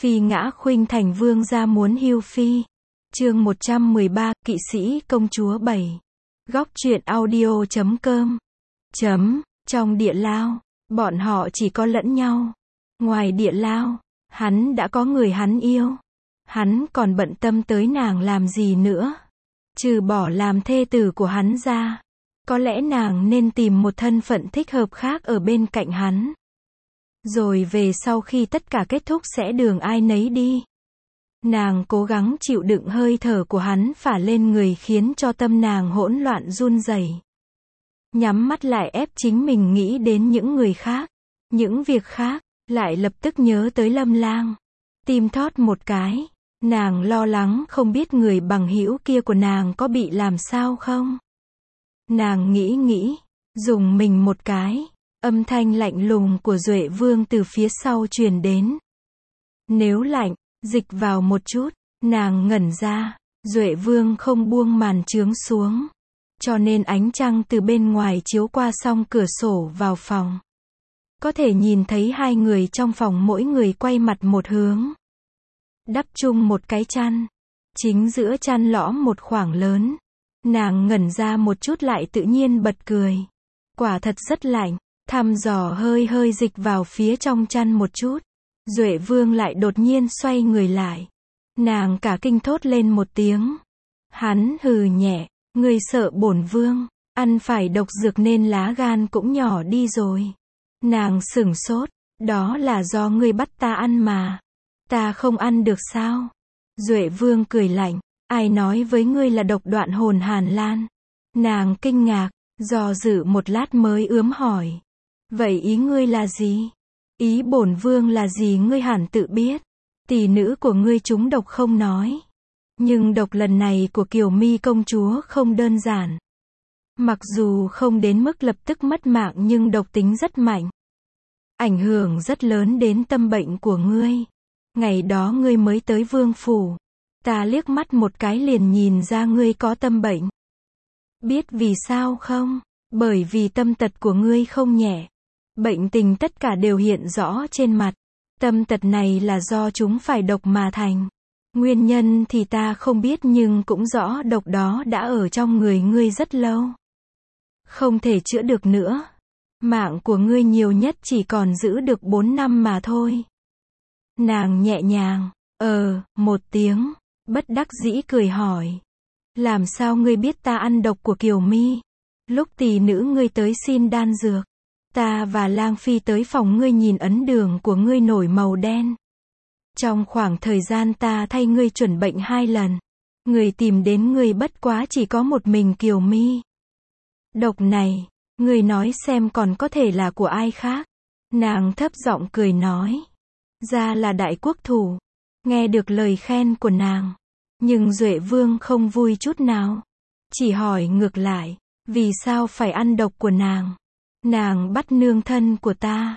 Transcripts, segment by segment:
Phi ngã khuynh thành vương gia muốn hưu phi. Chương 113, kỵ sĩ công chúa 7. Góc truyện audio.com. Trong địa lao, bọn họ chỉ có lẫn nhau. Ngoài địa lao, hắn đã có người hắn yêu. Hắn còn bận tâm tới nàng làm gì nữa. Trừ bỏ làm thê tử của hắn ra, có lẽ nàng nên tìm một thân phận thích hợp khác ở bên cạnh hắn. Rồi về sau khi tất cả kết thúc sẽ đường ai nấy đi. Nàng cố gắng chịu đựng hơi thở của hắn phả lên người khiến cho tâm nàng hỗn loạn run rẩy. Nhắm mắt lại ép chính mình nghĩ đến những người khác, những việc khác, lại lập tức nhớ tới Lâm Lang. Tim thót một cái, nàng lo lắng không biết người bằng hữu kia của nàng có bị làm sao không. Nàng nghĩ, dùng mình một cái, âm thanh lạnh lùng của Duệ Vương từ phía sau truyền đến. Nếu lạnh, dịch vào một chút, nàng ngẩn ra, Duệ Vương không buông màn chướng xuống, cho nên ánh trăng từ bên ngoài chiếu qua song cửa sổ vào phòng. Có thể nhìn thấy hai người trong phòng mỗi người quay mặt một hướng. Đắp chung một cái chăn. Chính giữa chăn lõm một khoảng lớn. Nàng ngẩn ra một chút lại tự nhiên bật cười. Quả thật rất lạnh, thăm dò hơi dịch vào phía trong chăn một chút. Duệ Vương lại đột nhiên xoay người lại. Nàng cả kinh thốt lên một tiếng. Hắn hừ nhẹ, ngươi sợ bổn vương, ăn phải độc dược nên lá gan cũng nhỏ đi rồi. Nàng sửng sốt, đó là do ngươi bắt ta ăn mà. Ta không ăn được sao? Duệ Vương cười lạnh, ai nói với ngươi là độc đoạn hồn Hàn Lan? Nàng kinh ngạc, do dự một lát mới ướm hỏi. Vậy ý ngươi là gì? Ý bổn vương là gì ngươi hẳn tự biết. Tỷ nữ của ngươi trúng độc không nói. Nhưng độc lần này của Kiều Mi công chúa không đơn giản. Mặc dù không đến mức lập tức mất mạng nhưng độc tính rất mạnh. Ảnh hưởng rất lớn đến tâm bệnh của ngươi. Ngày đó ngươi mới tới vương phủ. Ta liếc mắt một cái liền nhìn ra ngươi có tâm bệnh. Biết vì sao không? Bởi vì tâm tật của ngươi không nhẹ. Bệnh tình tất cả đều hiện rõ trên mặt. Tâm tật này là do chúng phải độc mà thành. Nguyên nhân thì ta không biết nhưng cũng rõ độc đó đã ở trong người ngươi rất lâu. Không thể chữa được nữa. Mạng của ngươi nhiều nhất chỉ còn giữ được 4 năm mà thôi. Nàng nhẹ nhàng, một tiếng, bất đắc dĩ cười hỏi. Làm sao ngươi biết ta ăn độc của Kiều Mi? Lúc tỷ nữ ngươi tới xin đan dược, ta và Lang Phi tới phòng ngươi nhìn ấn đường của ngươi nổi màu đen. Trong khoảng thời gian ta thay ngươi chuẩn bệnh 2 lần, người tìm đến ngươi bất quá chỉ có một mình Kiều Mi. Độc này, ngươi nói xem còn có thể là của ai khác? Nàng thấp giọng cười nói. Ra là đại quốc thủ. Nghe được lời khen của nàng. Nhưng Duệ Vương không vui chút nào. Chỉ hỏi ngược lại. Vì sao phải ăn độc của nàng? Nàng bắt nương thân của ta.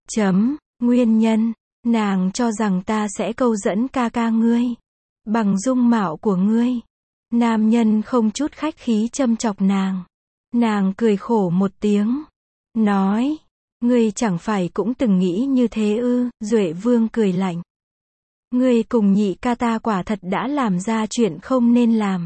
Nguyên nhân. Nàng cho rằng ta sẽ câu dẫn ca ca ngươi. Bằng dung mạo của ngươi. Nam nhân không chút khách khí châm chọc nàng. Nàng cười khổ một tiếng. Nói. Ngươi chẳng phải cũng từng nghĩ như thế ư? Duệ Vương cười lạnh. Ngươi cùng nhị ca ta quả thật đã làm ra chuyện không nên làm.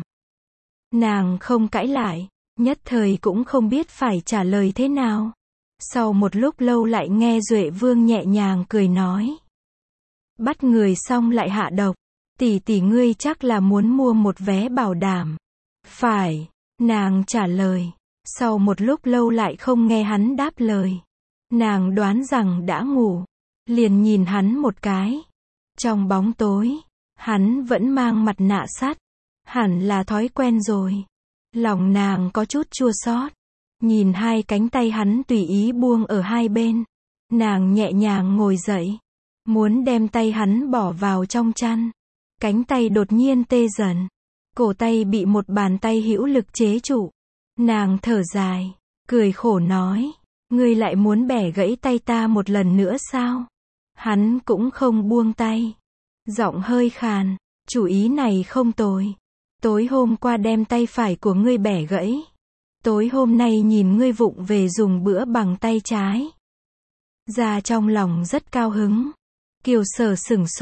Nàng không cãi lại, nhất thời cũng không biết phải trả lời thế nào. Sau một lúc lâu lại nghe Duệ Vương nhẹ nhàng cười nói. Bắt người xong lại hạ độc. Tỷ ngươi chắc là muốn mua một vé bảo đảm. Phải, nàng trả lời. Sau một lúc lâu lại không nghe hắn đáp lời. Nàng đoán rằng đã ngủ, liền nhìn hắn một cái. Trong bóng tối, hắn vẫn mang mặt nạ sắt, hẳn là thói quen rồi. Lòng nàng có chút chua xót, nhìn hai cánh tay hắn tùy ý buông ở hai bên. Nàng nhẹ nhàng ngồi dậy, muốn đem tay hắn bỏ vào trong chăn. Cánh tay đột nhiên tê dần, cổ tay bị một bàn tay hữu lực chế trụ. Nàng thở dài, cười khổ nói. Ngươi lại muốn bẻ gãy tay ta một lần nữa sao? Hắn cũng không buông tay. Giọng hơi khàn. Chủ ý này không tồi. Tối hôm qua đem tay phải của ngươi bẻ gãy. Tối hôm nay nhìn ngươi vụng về dùng bữa bằng tay trái. Ra trong lòng rất cao hứng. Kiều Sở sửng sốt.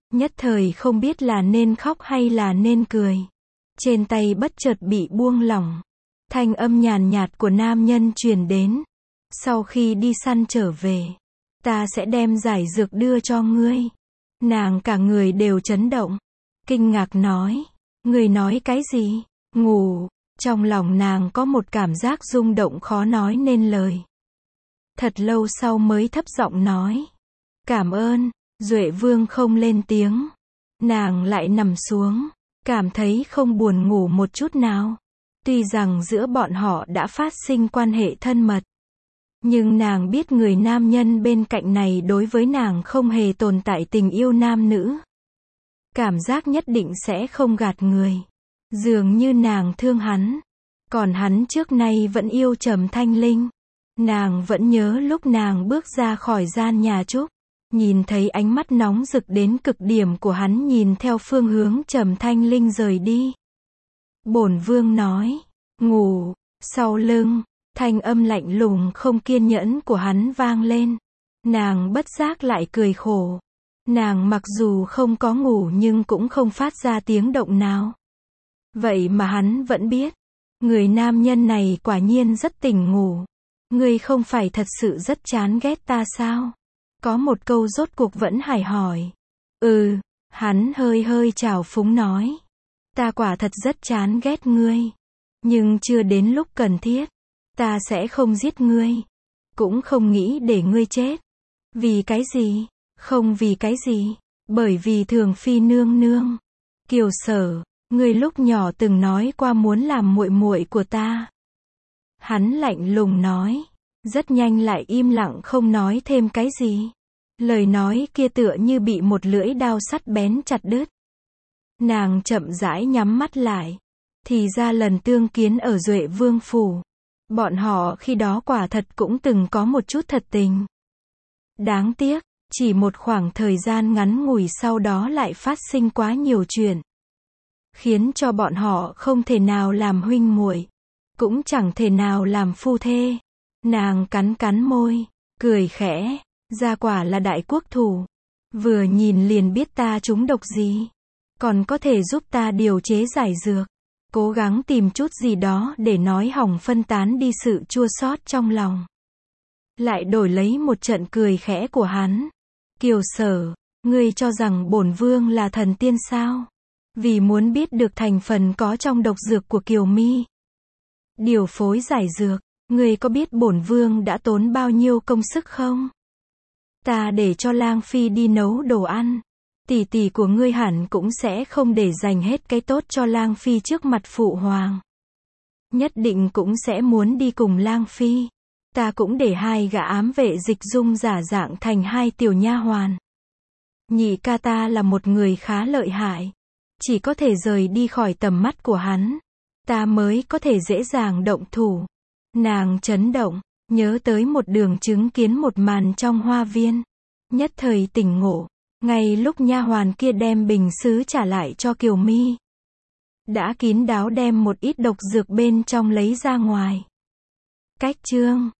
Nhất thời không biết là nên khóc hay là nên cười. Trên tay bất chợt bị buông lỏng. Thanh âm nhàn nhạt của nam nhân truyền đến. Sau khi đi săn trở về, ta sẽ đem giải dược đưa cho ngươi. Nàng cả người đều chấn động. Kinh ngạc nói. Ngươi nói cái gì? Ngủ. Trong lòng nàng có một cảm giác rung động khó nói nên lời. Thật lâu sau mới thấp giọng nói. Cảm ơn. Duệ Vương không lên tiếng. Nàng lại nằm xuống. Cảm thấy không buồn ngủ một chút nào. Tuy rằng giữa bọn họ đã phát sinh quan hệ thân mật. Nhưng nàng biết người nam nhân bên cạnh này đối với nàng không hề tồn tại tình yêu nam nữ. Cảm giác nhất định sẽ không gạt người. Dường như nàng thương hắn. Còn hắn trước nay vẫn yêu Trầm Thanh Linh. Nàng vẫn nhớ lúc nàng bước ra khỏi gian nhà Trúc. Nhìn thấy ánh mắt nóng rực đến cực điểm của hắn nhìn theo phương hướng Trầm Thanh Linh rời đi. Bổn Vương nói. Ngủ. Sau lưng. Thanh âm lạnh lùng không kiên nhẫn của hắn vang lên. Nàng bất giác lại cười khổ. Nàng mặc dù không có ngủ nhưng cũng không phát ra tiếng động nào. Vậy mà hắn vẫn biết. Người nam nhân này quả nhiên rất tỉnh ngủ. Ngươi không phải thật sự rất chán ghét ta sao? Có một câu rốt cuộc vẫn hải hỏi. Hắn hơi hơi trào phúng nói. Ta quả thật rất chán ghét ngươi. Nhưng chưa đến lúc cần thiết. Ta sẽ không giết ngươi. Cũng không nghĩ để ngươi chết. Vì cái gì? Không vì cái gì. Bởi vì Thường Phi nương nương. Kiều Sở, ngươi lúc nhỏ từng nói qua muốn làm muội muội của ta. Hắn lạnh lùng nói. Rất nhanh lại im lặng không nói thêm cái gì. Lời nói kia tựa như bị một lưỡi đao sắt bén chặt đứt. Nàng chậm rãi nhắm mắt lại. Thì ra lần tương kiến ở Duệ Vương phủ. Bọn họ khi đó quả thật cũng từng có một chút thật tình. Đáng tiếc, chỉ một khoảng thời gian ngắn ngủi sau đó lại phát sinh quá nhiều chuyện. Khiến cho bọn họ không thể nào làm huynh muội. Cũng chẳng thể nào làm phu thê. Nàng cắn cắn môi, cười khẽ. Ra quả là đại quốc thủ. Vừa nhìn liền biết ta trúng độc gì. Còn có thể giúp ta điều chế giải dược. Cố gắng tìm chút gì đó để nói hỏng phân tán đi sự chua xót trong lòng. Lại đổi lấy một trận cười khẽ của hắn. Kiều Sở, ngươi cho rằng bổn vương là thần tiên sao? Vì muốn biết được thành phần có trong độc dược của Kiều Mi. Điều phối giải dược, ngươi có biết bổn vương đã tốn bao nhiêu công sức không? Ta để cho Lang Phi đi nấu đồ ăn. Tỷ tỷ của ngươi hẳn cũng sẽ không để dành hết cái tốt cho Lang Phi trước mặt phụ hoàng. Nhất định cũng sẽ muốn đi cùng Lang Phi. Ta cũng để hai gã ám vệ dịch dung giả dạng thành hai tiểu nha hoàn. Nhị ca ta là một người khá lợi hại. Chỉ có thể rời đi khỏi tầm mắt của hắn. Ta mới có thể dễ dàng động thủ. Nàng chấn động, nhớ tới một đường chứng kiến một màn trong hoa viên. Nhất thời tỉnh ngộ. Ngay lúc nha hoàn kia đem bình sứ trả lại cho Kiều Mi. Đã kín đáo đem một ít độc dược bên trong lấy ra ngoài. Cách chương